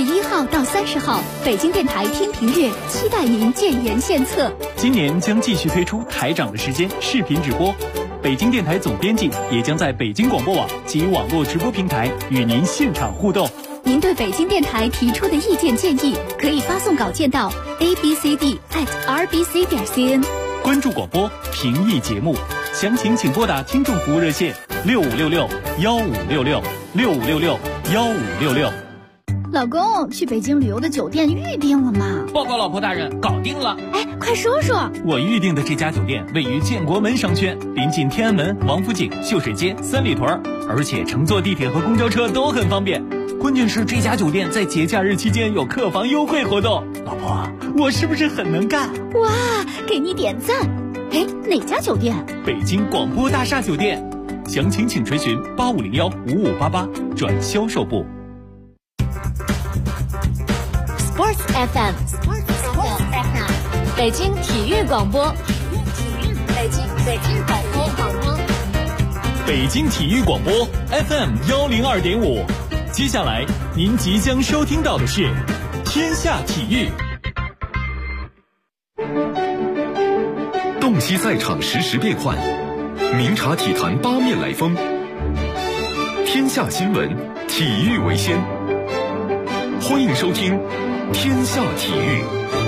1号到30号，北京电台听评月期待您建言献策。 今年将继续推出台长的时间视频直播，北京电台总编辑也将在北京广播网及网络直播平台与您现场互动。 您对北京电台提出的意见建议，可以发送稿件到 abcd@rbc.cn。 关注广播，评议节目，详情请拨打听众服务热线6566-1566-6566-1566。 老公，去北京旅游的酒店预定了吗？ 报告老婆大人，搞定了。 哎，快说说。 我预定的这家酒店位于建国门商圈，临近天安门、王府井、秀水街、三里屯，而且乘坐地铁和公交车都很方便。关键是这家酒店在节假日期间有客房优惠活动。老婆，我是不是很能干？ 哇，给你点赞。哎，哪家酒店？ 北京广播大厦酒店。详情请垂询8501-5588转销售部。 Sports FM， 北京体育广播，北京广播， 北京体育广播 FM 102.5。接下来您即将收听到的是天下体育。 洞悉赛场实时变幻，明察体坛八面来风。天下新闻，体育为先。欢迎收听天下体育。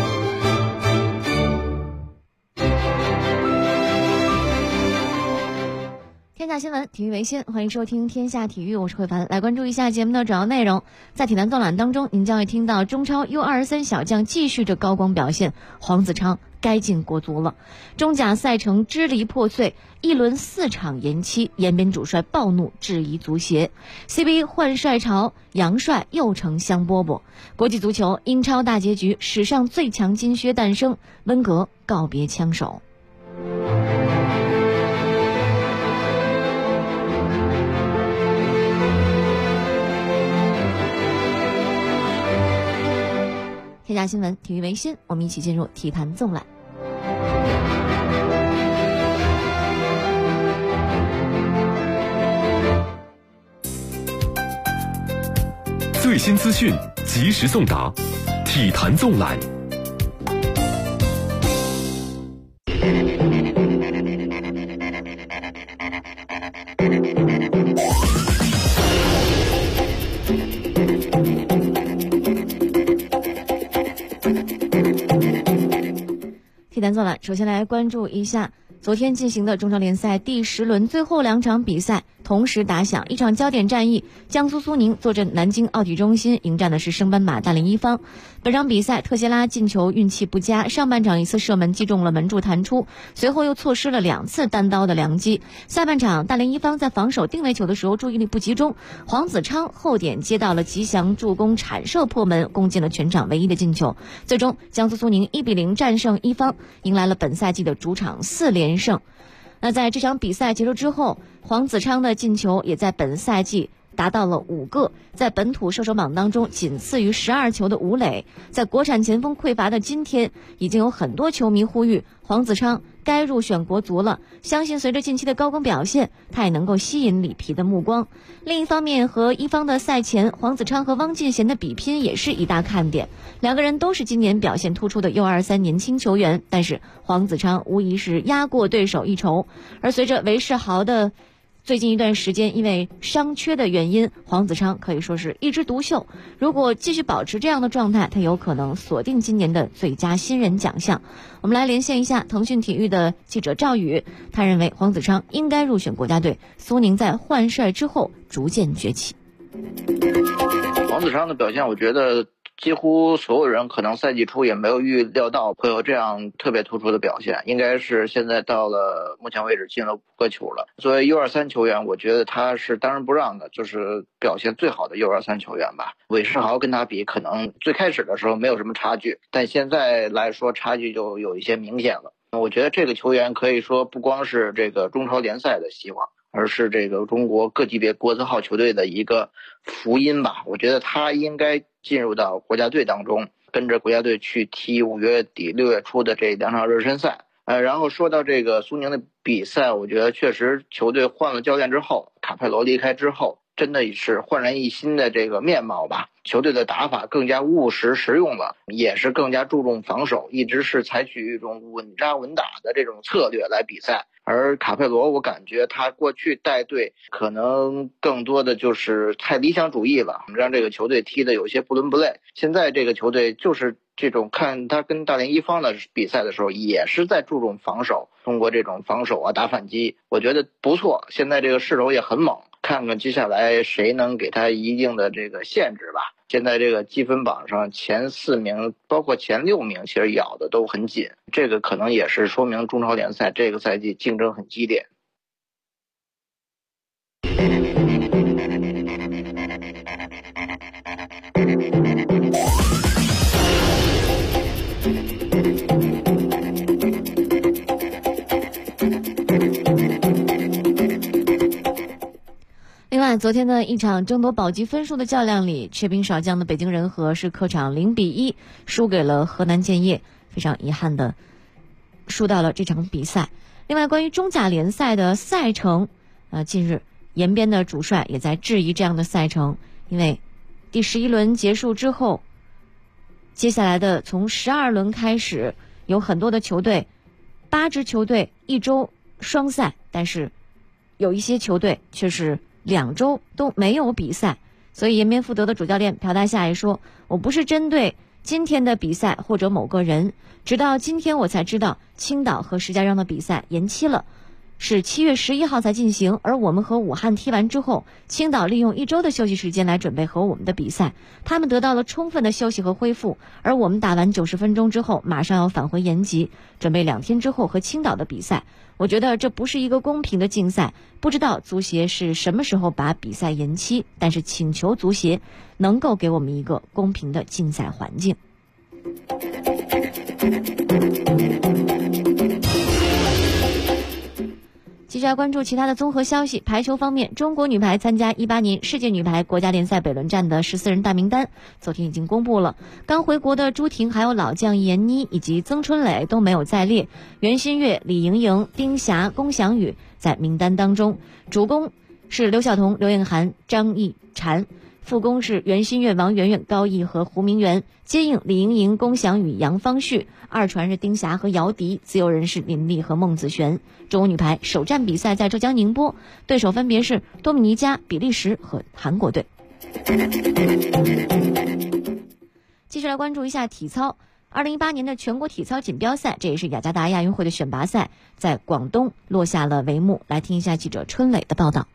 天下新闻，体育为先，欢迎收听天下体育，我是慧凡。来关注一下节目的主要内容。在体坛纵览当中，您将会听到中超 U23 小将继续着高光表现，黄子昌该进国足了。中甲赛程支离破碎，一轮4场延期，延边主帅暴怒质疑足协。CBA 换帅潮，杨帅又成香饽饽。国际足球，英超大结局，史上最强金靴诞生，温格告别枪手。天下新闻，体育为先，我们一起进入体坛纵览。 最新资讯，及时送达，体坛纵览。 体坛纵览，首先来关注一下昨天进行的中超联赛第10轮最后2场比赛同时打响，一场焦点战役，江苏苏宁坐镇南京奥体中心迎战的是升班马大连一方。本场比赛特谢拉进球运气不佳，上半场一次射门击中了门柱弹出，随后又错失了2次单刀的良机。下半场大连一方在防守定位球的时候注意力不集中，黄子昌后点接到了吉祥助攻铲射破门，攻进了全场唯一的进球。最终江苏苏宁1-0战胜一方，迎来了本赛季的主场4连胜。那在这场比赛结束之后，黄子昌的进球也在本赛季达到了5个，在本土射手榜当中仅次于12球的吴磊。在国产前锋匮乏的今天，已经有很多球迷呼吁黄子昌该入选国足了，相信随着近期的高光表现，他也能够吸引里皮的目光。另一方面，和一方的赛前，黄子昌和汪进贤的比拼也是一大看点，两个人都是今年表现突出的 U23 年轻球员，但是黄子昌无疑是压过对手一筹。而随着韦世豪的最近一段时间因为伤缺的原因，黄子昌可以说是一枝独秀，如果继续保持这样的状态，他有可能锁定今年的最佳新人奖项。我们来连线一下腾讯体育的记者赵宇，他认为黄子昌应该入选国家队，苏宁在换帅之后逐渐崛起。 黄子昌的表现，我觉得几乎所有人可能赛季初也没有预料到会有这样特别突出的表现，应该是现在到了目前为止进了5个球了。作为 U23 球员，我觉得他是当仁不让的，就是表现最好的 U23 球员吧。韦世豪跟他比，可能最开始的时候没有什么差距，但现在来说差距就有一些明显了。我觉得这个球员可以说不光是这个中超联赛的希望，而是这个中国各级别国字号球队的一个福音吧。我觉得他应该进入到国家队当中，跟着国家队去踢5月底6月初的这2场热身赛。然后说到这个苏宁的比赛，我觉得确实球队换了教练之后，卡佩罗离开之后， 真的是焕然一新的这个面貌吧。球队的打法更加务实实用了，也是更加注重防守，一直是采取一种稳扎稳打的这种策略来比赛。而卡佩罗，我感觉他过去带队可能更多的就是太理想主义了，让这个球队踢得有些不伦不类。现在这个球队就是这种，看他跟大连一方的比赛的时候，也是在注重防守，通过这种防守打反击，我觉得不错。现在这个势头也很猛，看看接下来谁能给他一定的这个限制吧。现在这个积分榜上前4名，包括前6名，其实咬的都很紧，这个可能也是说明中超联赛这个赛季竞争很激烈。 另外，昨天的一场争夺保级分数的较量里，缺兵少将的北京人和是客场0-1输给了河南建业，非常遗憾的输到了这场比赛。另外，关于中甲联赛的赛程，近日延边的主帅也在质疑这样的赛程，因为第11轮结束之后，接下来的从12轮开始，有很多的球队，8支球队1周双赛，但是有一些球队却是2周都没有比赛。所以延边富德的主教练朴大夏也说，我不是针对今天的比赛或者某个人，直到今天我才知道青岛和石家庄的比赛延期了，是7月11号才进行，而我们和武汉踢完之后，青岛利用1周的休息时间来准备和我们的比赛，他们得到了充分的休息和恢复，而我们打完90分钟之后马上要返回延吉，准备2天之后和青岛的比赛。我觉得这不是一个公平的竞赛，不知道足协是什么时候把比赛延期，但是请求足协能够给我们一个公平的竞赛环境。继续来关注其他的综合消息。排球方面，中国女排参加18年世界女排国家联赛北仑战的14人大名单昨天已经公布了。刚回国的朱婷还有老将闫妮以及曾春蕾都没有在列，袁心玥、李盈莹、丁霞、龚翔宇在名单当中。主攻是刘晓彤、刘晏涵、张艺婵，副攻是袁心玥、王媛媛、高毅和胡明媛，接应李盈莹、龚翔宇、杨方旭，二传是丁霞和姚迪，自由人是林丽和孟子璇。中国女排首战比赛在浙江宁波，对手分别是多米尼加、比利时和韩国队。继续来关注一下体操。2018年的全国体操锦标赛，这也是雅加达亚运会的选拔赛，在广东落下了帷幕。来听一下记者春磊的报道。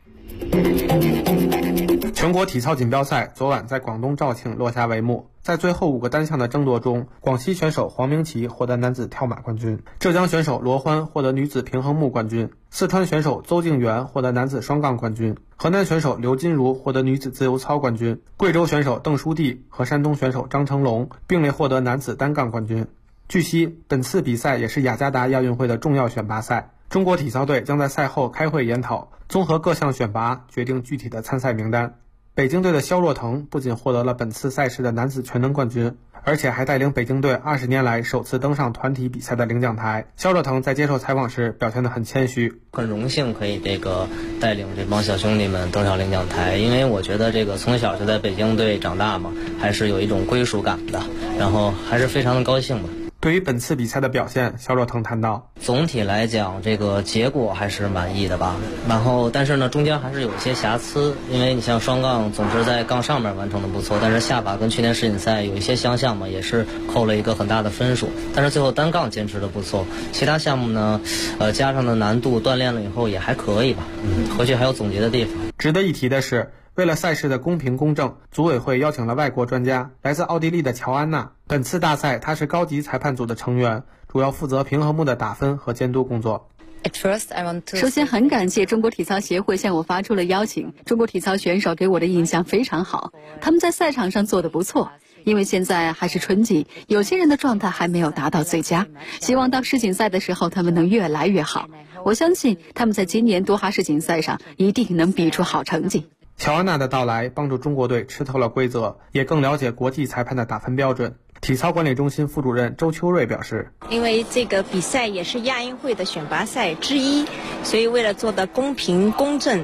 全国体操锦标赛昨晚在广东肇庆落下帷幕，在最后5个单项的争夺中，广西选手黄明琪获得男子跳马冠军，浙江选手罗欢获得女子平衡木冠军，四川选手邹敬元获得男子双杠冠军，河南选手刘金如获得女子自由操冠军，贵州选手邓书娣和山东选手张成龙并列获得男子单杠冠军。据悉，本次比赛也是雅加达亚运会的重要选拔赛，中国体操队将在赛后开会研讨，综合各项选拔，决定具体的参赛名单。北京队的肖若腾不仅获得了本次赛事的男子全能冠军，而且还带领北京队20年来首次登上团体比赛的领奖台。肖若腾在接受采访时表现得很谦虚， 很荣幸可以带领这帮小兄弟们登上领奖台，因为我觉得从小就在北京队长大嘛，还是有一种归属感的，然后还是非常的高兴的。 对于本次比赛的表现，肖若腾谈到， 总体来讲结果还是满意的吧，然后但是呢中间还是有一些瑕疵，因为你像双杠总是在杠上面完成的不错，但是下把跟去年世锦赛有一些相像嘛，也是扣了一个很大的分数，但是最后单杠坚持的不错，其他项目呢加上的难度锻炼了以后也还可以吧，回去还有总结的地方。 值得一提的是，为了赛事的公平公正，组委会邀请了外国专家，来自奥地利的乔安娜。本次大赛她是高级裁判组的成员，主要负责平衡木的打分和监督工作。 首先很感谢中国体操协会向我发出了邀请，中国体操选手给我的印象非常好，他们在赛场上做得不错，因为现在还是春季，有些人的状态还没有达到最佳，希望到世锦赛的时候他们能越来越好，我相信他们在今年多哈世锦赛上一定能比出好成绩。 乔安娜的到来帮助中国队吃透了规则，也更了解国际裁判的打分标准。体操管理中心副主任周秋瑞表示， 因为这个比赛也是亚运会的选拔赛之一，所以为了做得公平公正，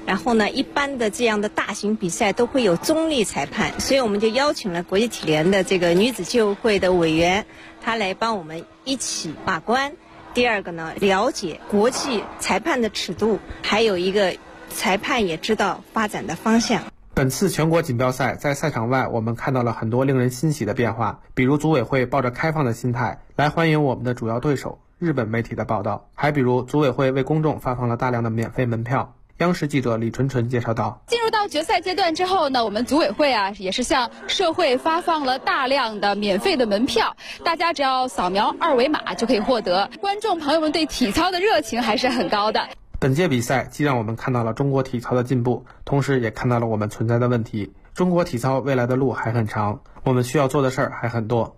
然后呢，一般的这样的大型比赛都会有中立裁判，所以我们就邀请了国际体联的这个女子救会的委员，他来帮我们一起把关。第二个呢，了解国际裁判的尺度，还有一个裁判也知道发展的方向。 本次全国锦标赛在赛场外，我们看到了很多令人欣喜的变化，比如组委会抱着开放的心态来欢迎我们的主要对手日本媒体的报道，还比如组委会为公众发放了大量的免费门票。央视记者李纯纯介绍道， 进入到决赛阶段之后呢，我们组委会也是向社会发放了大量的免费的门票，大家只要扫描2维码就可以获得。观众朋友们对体操的热情还是很高的。 本届比赛既让我们看到了中国体操的进步，同时也看到了我们存在的问题。中国体操未来的路还很长，我们需要做的事儿还很多。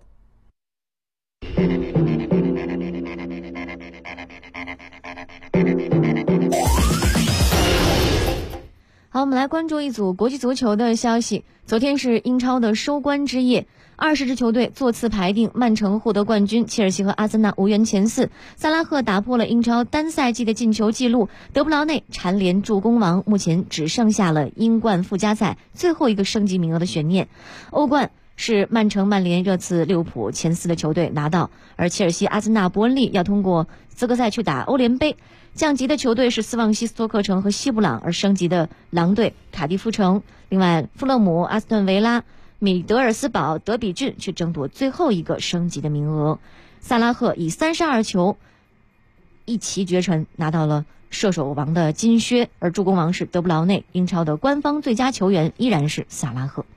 好，我们来关注一组国际足球的消息。昨天是英超的收官之夜，20支球队座次排定，曼城获得冠军，切尔西和阿森纳无缘前4。萨拉赫打破了英超单赛季的进球纪录，德布劳内蝉联助攻王，目前只剩下了英冠附加赛最后一个升级名额的悬念。欧冠是曼城、曼联、热刺、利物浦前4的球队拿到，而切尔西、阿森纳、伯恩利要通过资格赛去打欧联杯。降级的球队是斯旺西斯托克城和西布朗，而升级的狼队卡迪夫城。另外，富勒姆、阿斯顿维拉、米德尔斯堡、德比郡去争夺最后一个升级的名额。萨拉赫以32球一骑绝尘，拿到了射手王的金靴，而助攻王是德布劳内。英超的官方最佳球员依然是萨拉赫。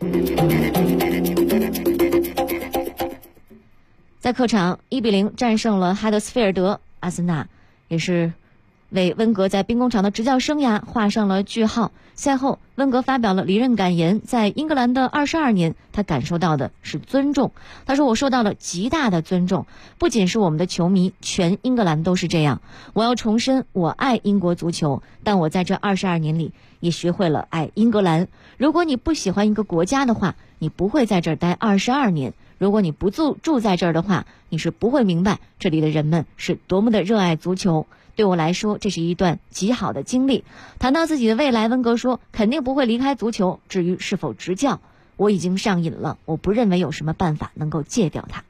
在客场1-0战胜了哈德斯菲尔德，阿森纳也是为温格在兵工厂的执教生涯画上了句号。赛后，温格发表了离任感言，在英格兰的22年，他感受到的是尊重。他说：“我受到了极大的尊重，不仅是我们的球迷，全英格兰都是这样。我要重申，我爱英国足球，但我在这22年里也学会了爱英格兰。如果你不喜欢一个国家的话，你不会在这儿待22年。如果你不住在这儿的话，你是不会明白这里的人们是多么的热爱足球。对我来说，这是一段极好的经历。”谈到自己的未来，温格说：“肯定不会离开足球，至于是否执教，我已经上瘾了，我不认为有什么办法能够戒掉它。”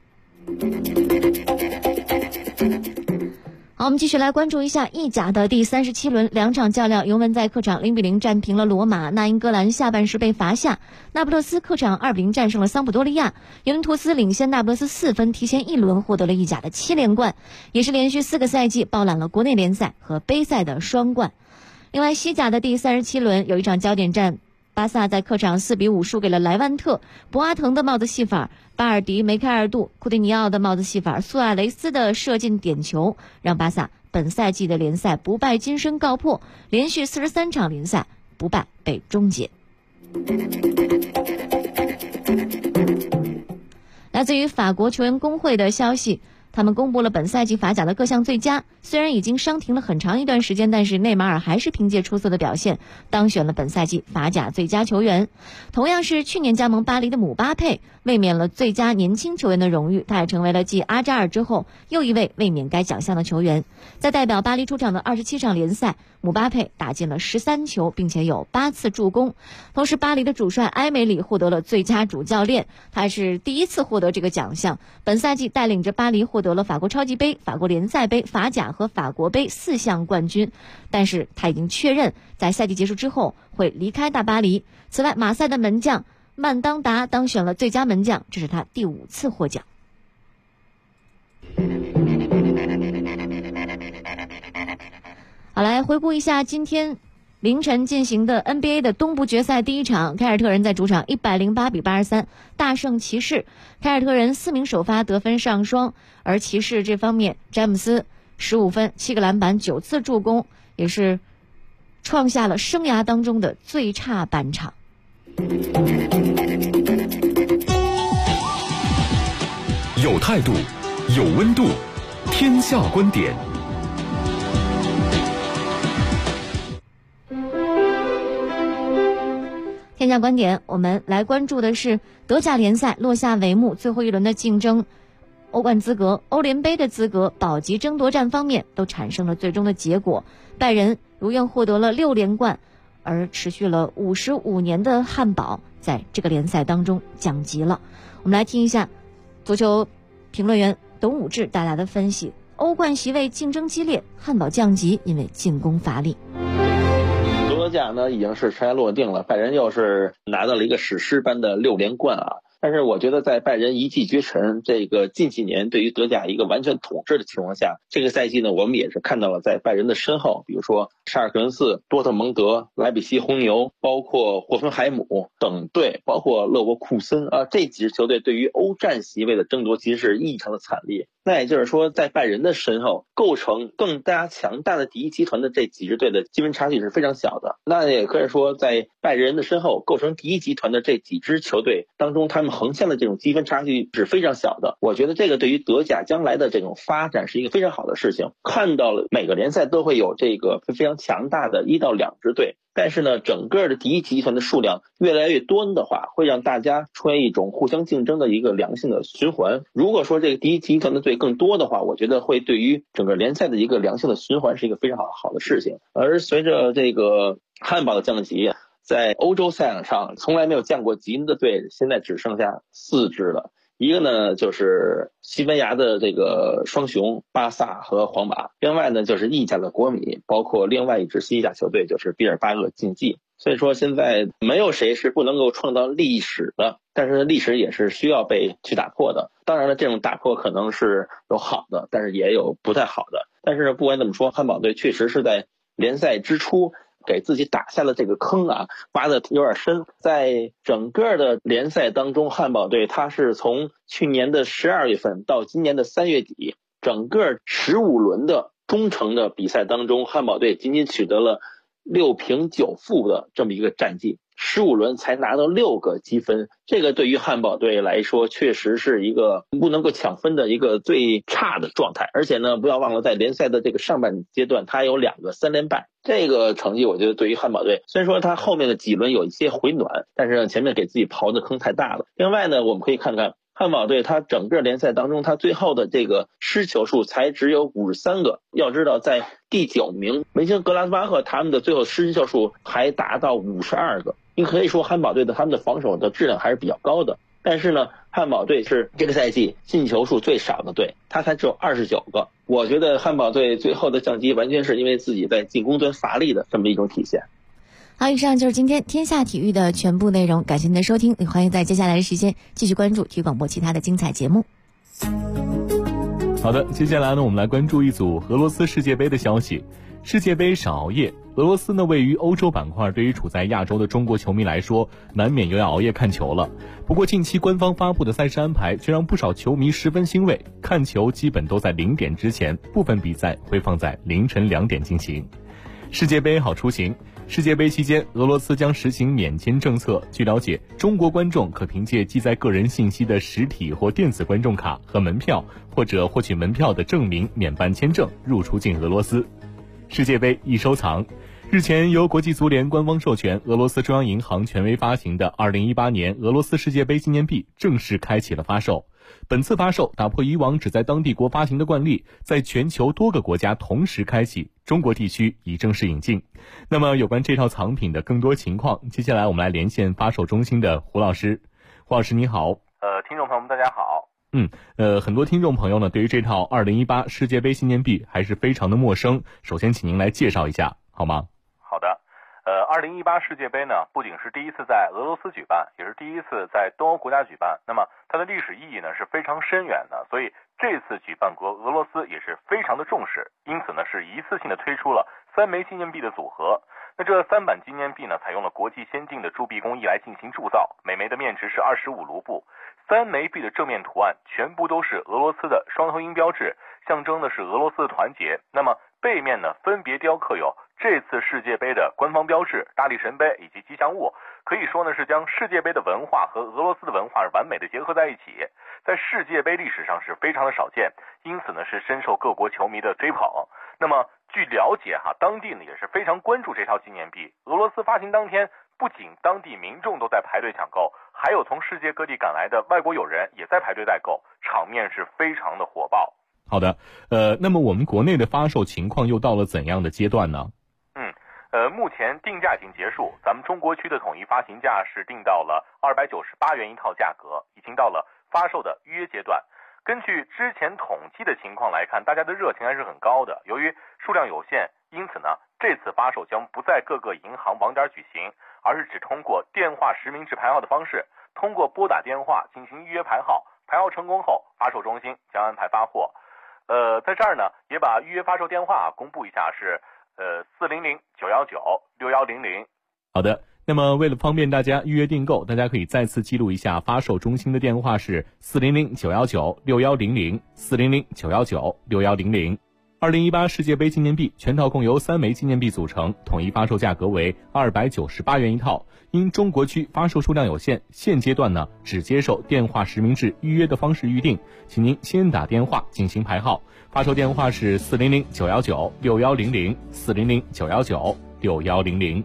好，我们继续来关注一下意甲的第37轮2场较量，尤文在客场0-0战平了罗马，那英格兰下半时被罚下，那不勒斯客场2-0战胜了桑普多利亚，尤文图斯领先那不勒斯4分，提前1轮获得了意甲的7连冠，也是连续4个赛季包揽了国内联赛和杯赛的双冠。另外，西甲的第37轮有一场焦点战，巴萨在客场4-5输给了莱万特，博阿滕的帽子戏法，巴尔迪、梅开二度，库蒂尼奥的帽子戏法，苏亚雷斯的射进点球，让巴萨本赛季的联赛不败金身告破，连续43场联赛不败被终结。来自于法国球员工会的消息，他们公布了本赛季法甲的各项最佳，虽然已经伤停了很长一段时间，但是内马尔还是凭借出色的表现当选了本赛季法甲最佳球员。同样是去年加盟巴黎的姆巴佩卫冕了最佳年轻球员的荣誉，他也成为了继阿扎尔之后又一位卫冕该奖项的球员。在代表巴黎出场的27场联赛，姆巴佩打进了13球，并且有8次助攻。同时，巴黎的主帅埃梅里获得了最佳主教练，他是第1次获得这个奖项。本赛季带领着巴黎获得了法国超级杯、法国联赛杯、法甲和法国杯4项冠军，但是他已经确认在赛季结束之后会离开大巴黎。此外，马赛的门将曼当达当选了最佳门将，这是他第5次获奖。好，来回顾一下今天凌晨进行的 NBA 的东部决赛第1场，凯尔特人在主场108-83大胜骑士。凯尔特人4名首发得分上双，而骑士这方面詹姆斯15分、7个篮板、9次助攻，也是创下了生涯当中的最差半场。 有态度，有温度，天下观点。 天下观点，我们来关注的是德甲联赛落下帷幕，最后一轮的竞争，欧冠资格、欧联杯的资格、保级争夺战方面都产生了最终的结果。拜仁如愿获得了6连冠， 而持续了55年的汉堡在这个联赛当中降级了。我们来听一下足球评论员董武志带来的分析：欧冠席位竞争激烈，汉堡降级因为进攻乏力。 德甲呢已经是尘埃落定了，拜仁又是拿到了一个史诗般的6连冠啊！但是我觉得在拜仁一骑绝尘，这个近几年对于德甲一个完全统治的情况下，这个赛季呢我们也是看到了在拜仁的身后，比如说沙尔克伦斯、多特蒙德、莱比锡红牛，包括霍芬海姆等队，包括勒沃库森啊，这几支球队对于欧战席位的争夺其实是异常的惨烈。那也就是说，在拜仁的身后构成更加强大的第一集团的这几支队的积分差距是非常小的。那也可以说，在拜仁的身后构成第一集团的这几支球队当中，他们横向的这种积分差距是非常小的。我觉得这个对于德甲将来的这种发展是一个非常好的事情。看到了每个联赛都会有这个非常强大的1到2支队。但是呢，整个的第一集团的数量越来越多的话，会让大家出现一种互相竞争的一个良性的循环。如果说这个第一集团的队更多的话，我觉得会对于整个联赛的一个良性的循环是一个非常好的事情。而随着这个汉堡的降级，在欧洲赛场上从来没有降过级的队，现在只剩下4支了。一个呢就是西班牙的这个双雄巴萨和皇马，另外呢就是意甲的国米，包括另外一支西甲球队就是毕尔巴鄂竞技。所以说现在没有谁是不能够创造历史的，但是历史也是需要被去打破的。当然了，这种打破可能是有好的，但是也有不太好的。但是不管怎么说，汉堡队确实是在联赛之初给自己打下了这个坑啊，挖的有点深。在整个的联赛当中，汉堡队它是从去年的12月份到今年的3月底，整个15轮的中程的比赛当中，汉堡队仅仅取得了6平9负的这么一个战绩，15轮才拿到6个积分，这个对于汉堡队来说确实是一个不能够抢分的一个最差的状态。而且呢，不要忘了在联赛的这个上半阶段，他有2个3连败，这个成绩我觉得对于汉堡队，虽然说他后面的几轮有一些回暖，但是前面给自己刨的坑太大了。另外呢，我们可以看看汉堡队他整个联赛当中，他最后的这个失球数才只有53个。要知道在第9名门兴格拉斯巴赫，他们的最后失球数还达到52个。你可以说汉堡队的他们的防守的质量还是比较高的，但是呢，汉堡队是这个赛季进球数最少的队，他才只有29个。我觉得汉堡队最后的降级完全是因为自己在进攻端乏力的这么一种体现。 好，以上就是今天天下体育的全部内容，感谢您的收听，也欢迎在接下来的时间继续关注体育广播其他的精彩节目。 好的，接下来呢，我们来关注一组俄罗斯世界杯的消息。世界杯少熬夜，俄罗斯呢位于欧洲板块，对于处在亚洲的中国球迷来说，难免又要熬夜看球了。不过近期官方发布的赛事安排却让不少球迷十分欣慰，看球基本都在0点之前，部分比赛会放在凌晨2点进行。世界杯好出行。世界杯期间，俄罗斯将实行免签政策。据了解，中国观众可凭借记载个人信息的实体或电子观众卡和门票，或者获取门票的证明免办签证入出境俄罗斯。世界杯易收藏。日前，由国际足联官方授权，俄罗斯中央银行权威发行的2018年俄罗斯世界杯纪念币正式开启了发售。本次发售打破以往只在当地国发行的惯例，在全球多个国家同时开启，中国地区已正式引进。那么有关这套藏品的更多情况，接下来我们来连线发售中心的胡老师。胡老师你好。 听众朋友们大家好。 很多听众朋友呢对于这套2018世界杯纪念币还是非常的陌生，首先请您来介绍一下好吗？ 好的。2018世界杯呢，不仅是第一次在俄罗斯举办，也是第一次在东欧国家举办。那么它的历史意义呢是非常深远的，所以这次举办国俄罗斯也是非常的重视，因此呢是一次性的推出了3枚纪念币的组合。那这3版纪念币呢，采用了国际先进的铸币工艺来进行铸造，每枚的面值是25卢布。3枚币的正面图案全部都是俄罗斯的双头鹰标志，象征的是俄罗斯的团结。那么背面呢，分别雕刻有这次世界杯的官方标志、大力神杯以及吉祥物，可以说呢是将世界杯的文化和俄罗斯的文化完美的结合在一起，在世界杯历史上是非常的少见，因此呢是深受各国球迷的追捧。那么据了解当地呢也是非常关注这套纪念币。俄罗斯发行当天，不仅当地民众都在排队抢购，还有从世界各地赶来的外国友人也在排队代购，场面是非常的火爆。 好的，那么我们国内的发售情况又到了怎样的阶段呢？ 目前定价已经结束，咱们中国区的统一发行价是定到了298元一套价格，已经到了发售的预约阶段。根据之前统计的情况来看，大家的热情还是很高的。由于数量有限，因此呢，这次发售将不在各个银行网点举行，而是只通过电话实名制排号的方式，通过拨打电话进行预约排号，排号成功后，发售中心将安排发货。在这儿呢，也把预约发售电话公布一下，是400-919-6100。 好的，那么为了方便大家预约订购，大家可以再次记录一下发售中心的电话是400-919-6100 400-919-6100。2018世界杯纪念币全套共由3枚纪念币组成，统一发售价格为298元一套。因中国区发售数量有限，现阶段呢只接受电话实名制预约的方式预定，请您先打电话进行排号。发售电话是400-919-6100 400-919-6100。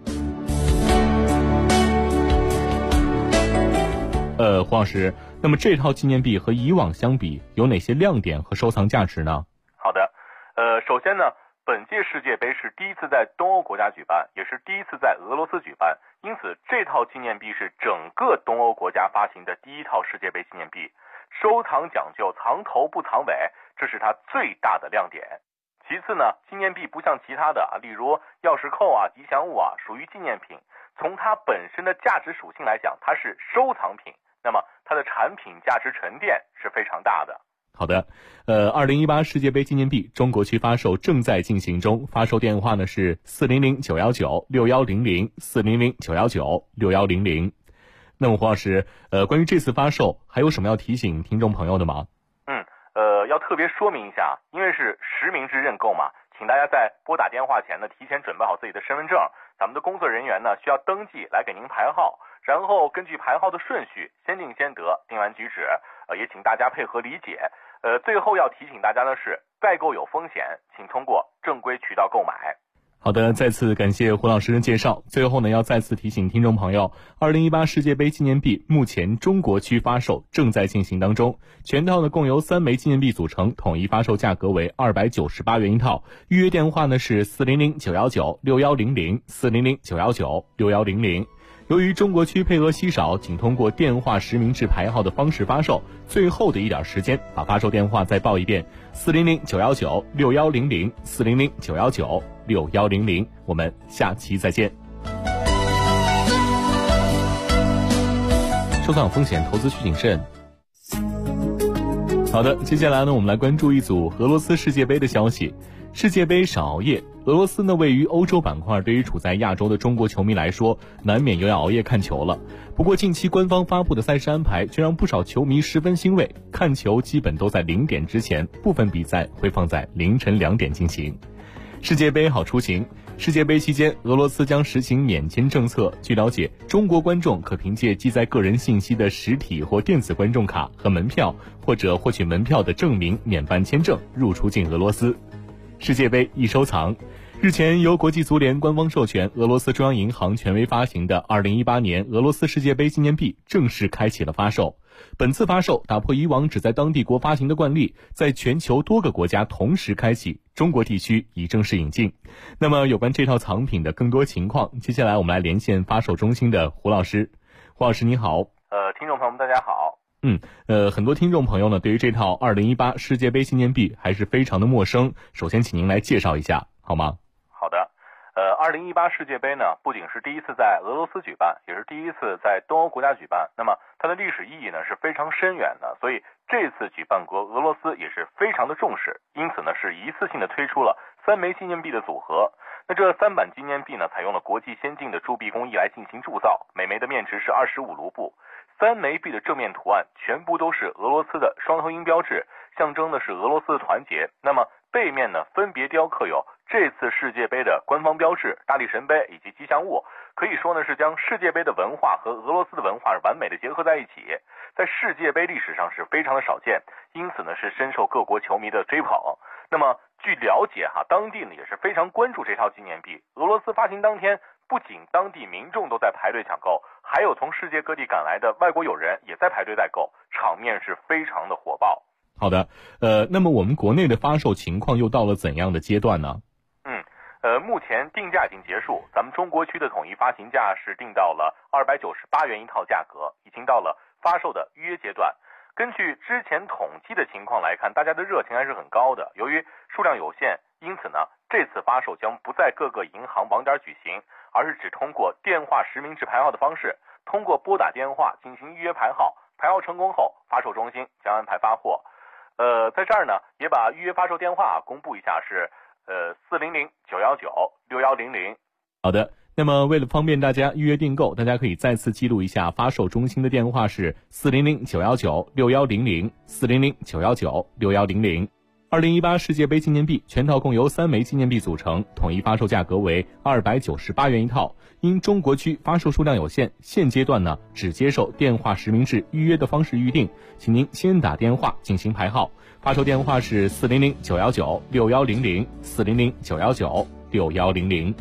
黄老师，那么这套纪念币和以往相比有哪些亮点和收藏价值呢？ 好的，首先呢，本届世界杯是第一次在东欧国家举办，也是第一次在俄罗斯举办，因此这套纪念币是整个东欧国家发行的第一套世界杯纪念币。收藏讲究藏头不藏尾，这是它最大的亮点。其次呢，纪念币不像其他的例如钥匙扣啊、吉祥物啊，属于纪念品。从它本身的价值属性来讲，它是收藏品，那么它的产品价值沉淀是非常大的。 好的，2018世界杯纪念币中国区发售正在进行中，发售电话呢是400-919-6100 400-919-6100。那么黄老师，关于这次发售还有什么要提醒听众朋友的吗？ 要特别说明一下，因为是实名制认购嘛，请大家在拨打电话前呢，提前准备好自己的身份证，咱们的工作人员呢需要登记来给您排号，然后根据排号的顺序先定先得，定完举止，也请大家配合理解。最后要提醒大家的是，代购有风险，请通过正规渠道购买。 好的，再次感谢胡老师的介绍。最后呢，要再次提醒听众朋友，2018世界杯纪念币目前中国区发售正在进行当中，全套呢共由3枚纪念币组成，统一发售价格为298元一套。预约电话呢是400-919-6100 400-919-6100。由于中国区配额稀少，仅通过电话实名制排号的方式发售，最后的一点时间，把发售电话再报一遍：400-919-6100 400-919-6100。我们下期再见。收藏风险，投资需谨慎。好的，接下来呢，我们来关注一组俄罗斯世界杯的消息。世界杯少熬夜，俄罗斯呢位于欧洲板块，对于处在亚洲的中国球迷来说，难免又要熬夜看球了。不过近期官方发布的赛事安排却让不少球迷十分欣慰，看球基本都在0点之前，部分比赛会放在凌晨2点进行。世界杯好出行。世界杯期间，俄罗斯将实行免签政策。据了解，中国观众可凭借记载个人信息的实体或电子观众卡和门票，或者获取门票的证明免办签证入出境俄罗斯。世界杯易收藏。日前，由国际足联官方授权，俄罗斯中央银行权威发行的2018年俄罗斯世界杯纪念币正式开启了发售。本次发售打破以往只在当地国发行的惯例，在全球多个国家同时开启，中国地区已正式引进。那么有关这套藏品的更多情况，接下来我们来连线发售中心的胡老师。胡老师你好。 听众朋友们大家好。 很多听众朋友呢对于这套2018世界杯纪念币还是非常的陌生，首先请您来介绍一下好吗？ 好的。2018世界杯呢，不仅是第一次在俄罗斯举办，也是第一次在东欧国家举办。那么它的历史意义呢是非常深远的，所以这次举办国俄罗斯也是非常的重视，因此呢是一次性的推出了3枚纪念币的组合。那这3版纪念币呢，采用了国际先进的铸币工艺来进行铸造，每枚的面值是25卢布。3枚币的正面图案全部都是俄罗斯的双头鹰标志，象征的是俄罗斯的团结。那么背面呢，分别雕刻有这次世界杯的官方标志、大力神杯以及吉祥物，可以说呢是将世界杯的文化和俄罗斯的文化完美的结合在一起，在世界杯历史上是非常的少见，因此呢是深受各国球迷的追捧。那么据了解当地呢也是非常关注这套纪念币。俄罗斯发行当天，不仅当地民众都在排队抢购，还有从世界各地赶来的外国友人也在排队代购，场面是非常的火爆。 好的，那么我们国内的发售情况又到了怎样的阶段呢？ 目前定价已经结束，咱们中国区的统一发行价是定到了298元一套价格，已经到了发售的预约阶段。根据之前统计的情况来看，大家的热情还是很高的。由于数量有限，因此呢，这次发售将不在各个银行网点举行，而是只通过电话实名制排号的方式，通过拨打电话进行预约排号，排号成功后，发售中心将安排发货。在这儿呢，也把预约发售电话公布一下，是400-919-6100。 好的。那么为了方便大家预约订购，大家可以再次记录一下发售中心的电话是400-919-6100 400-919-6100。2018世界杯纪念币全套共由3枚纪念币组成，统一发售价格为298元一套。因中国区发售数量有限，现阶段呢只接受电话实名制预约的方式预定，请您先打电话进行排号。发售电话是400-919-6100 400-919-6100。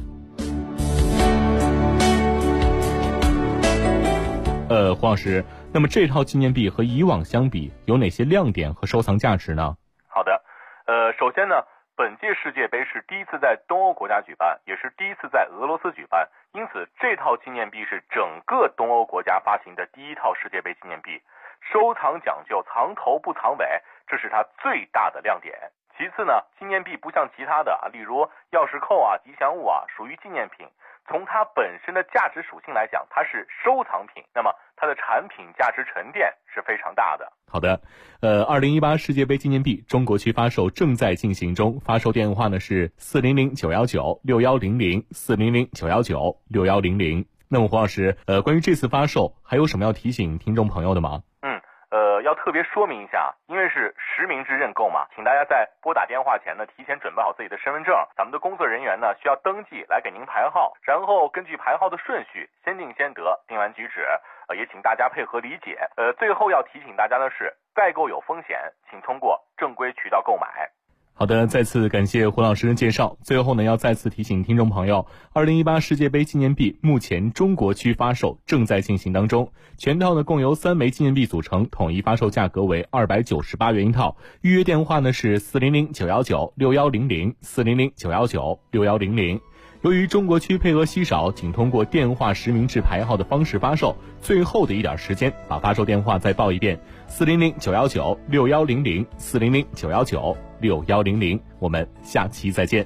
黄老师，那么这套纪念币和以往相比有哪些亮点和收藏价值呢？ 好的，首先呢，本届世界杯是第一次在东欧国家举办，也是第一次在俄罗斯举办，因此这套纪念币是整个东欧国家发行的第一套世界杯纪念币，收藏讲究藏头不藏尾，这是它最大的亮点。其次呢，纪念币不像其他的例如钥匙扣啊、吉祥物啊，属于纪念品。从它本身的价值属性来讲，它是收藏品，那么它的产品价值沉淀是非常大的。 好的，2018世界杯纪念币中国区发售正在进行中，发售电话呢是400-919-6100 400-919-6100。那么黄老师，关于这次发售还有什么要提醒听众朋友的吗？ 要特别说明一下，因为是实名制认购嘛，请大家在拨打电话前呢，提前准备好自己的身份证，咱们的工作人员呢需要登记来给您排号，然后根据排号的顺序，先定先得，定完举止，也请大家配合理解。最后要提醒大家的是，代购有风险，请通过正规渠道购买。 好的，再次感谢胡老师的介绍。最后呢，要再次提醒听众朋友，2018世界杯纪念币目前中国区发售正在进行当中，全套呢共由3枚纪念币组成，统一发售价格为298元一套。预约电话呢是400-919-6100 400-919-6100。由于中国区配额稀少，仅通过电话实名制排号的方式发售，最后的一点时间，把发售电话再报一遍：400-919-6100 400-919-6100。我们下期再见。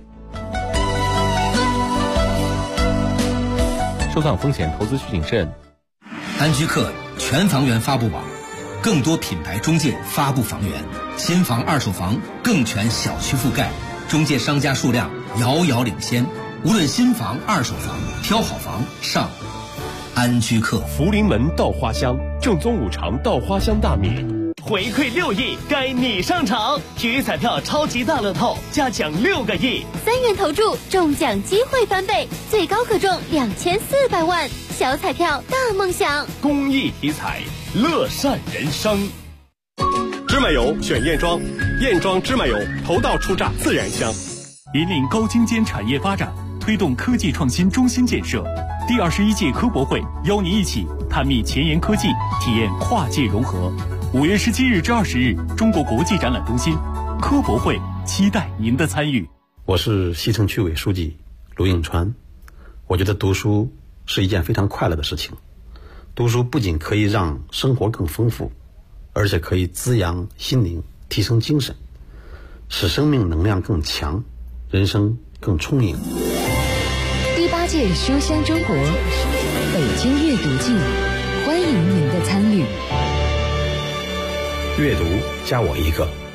收藏风险，投资需谨慎。 安居客全房源发布网，更多品牌中介发布房源，新房、二手房更全小区覆盖，中介商家数量遥遥领先。无论新房、二手房，挑好房上安居客。 福临门稻花香，正宗五常稻花香大米。 回馈6亿，该你上场！体育彩票超级大乐透，加奖6个亿 ，3元投注，中奖机会翻倍，最高可中2400万。小彩票大梦想， 公益体彩，乐善人生。芝麻油选燕庄，燕庄芝麻油头道出榨自然香， 引领高精尖产业发展，推动科技创新中心建设。第21届科博会邀您一起探秘前沿科技，体验跨界融合。5月17日至20日，中国国际展览中心科博会，期待您的参与。 我是西城区委书记卢永川。我觉得读书是一件非常快乐的事情。读书不仅可以让生活更丰富，而且可以滋养心灵，提升精神，使生命能量更强，人生更充盈。 第8届书香中国北京阅读季，欢迎您的参与。 阅读加我一个。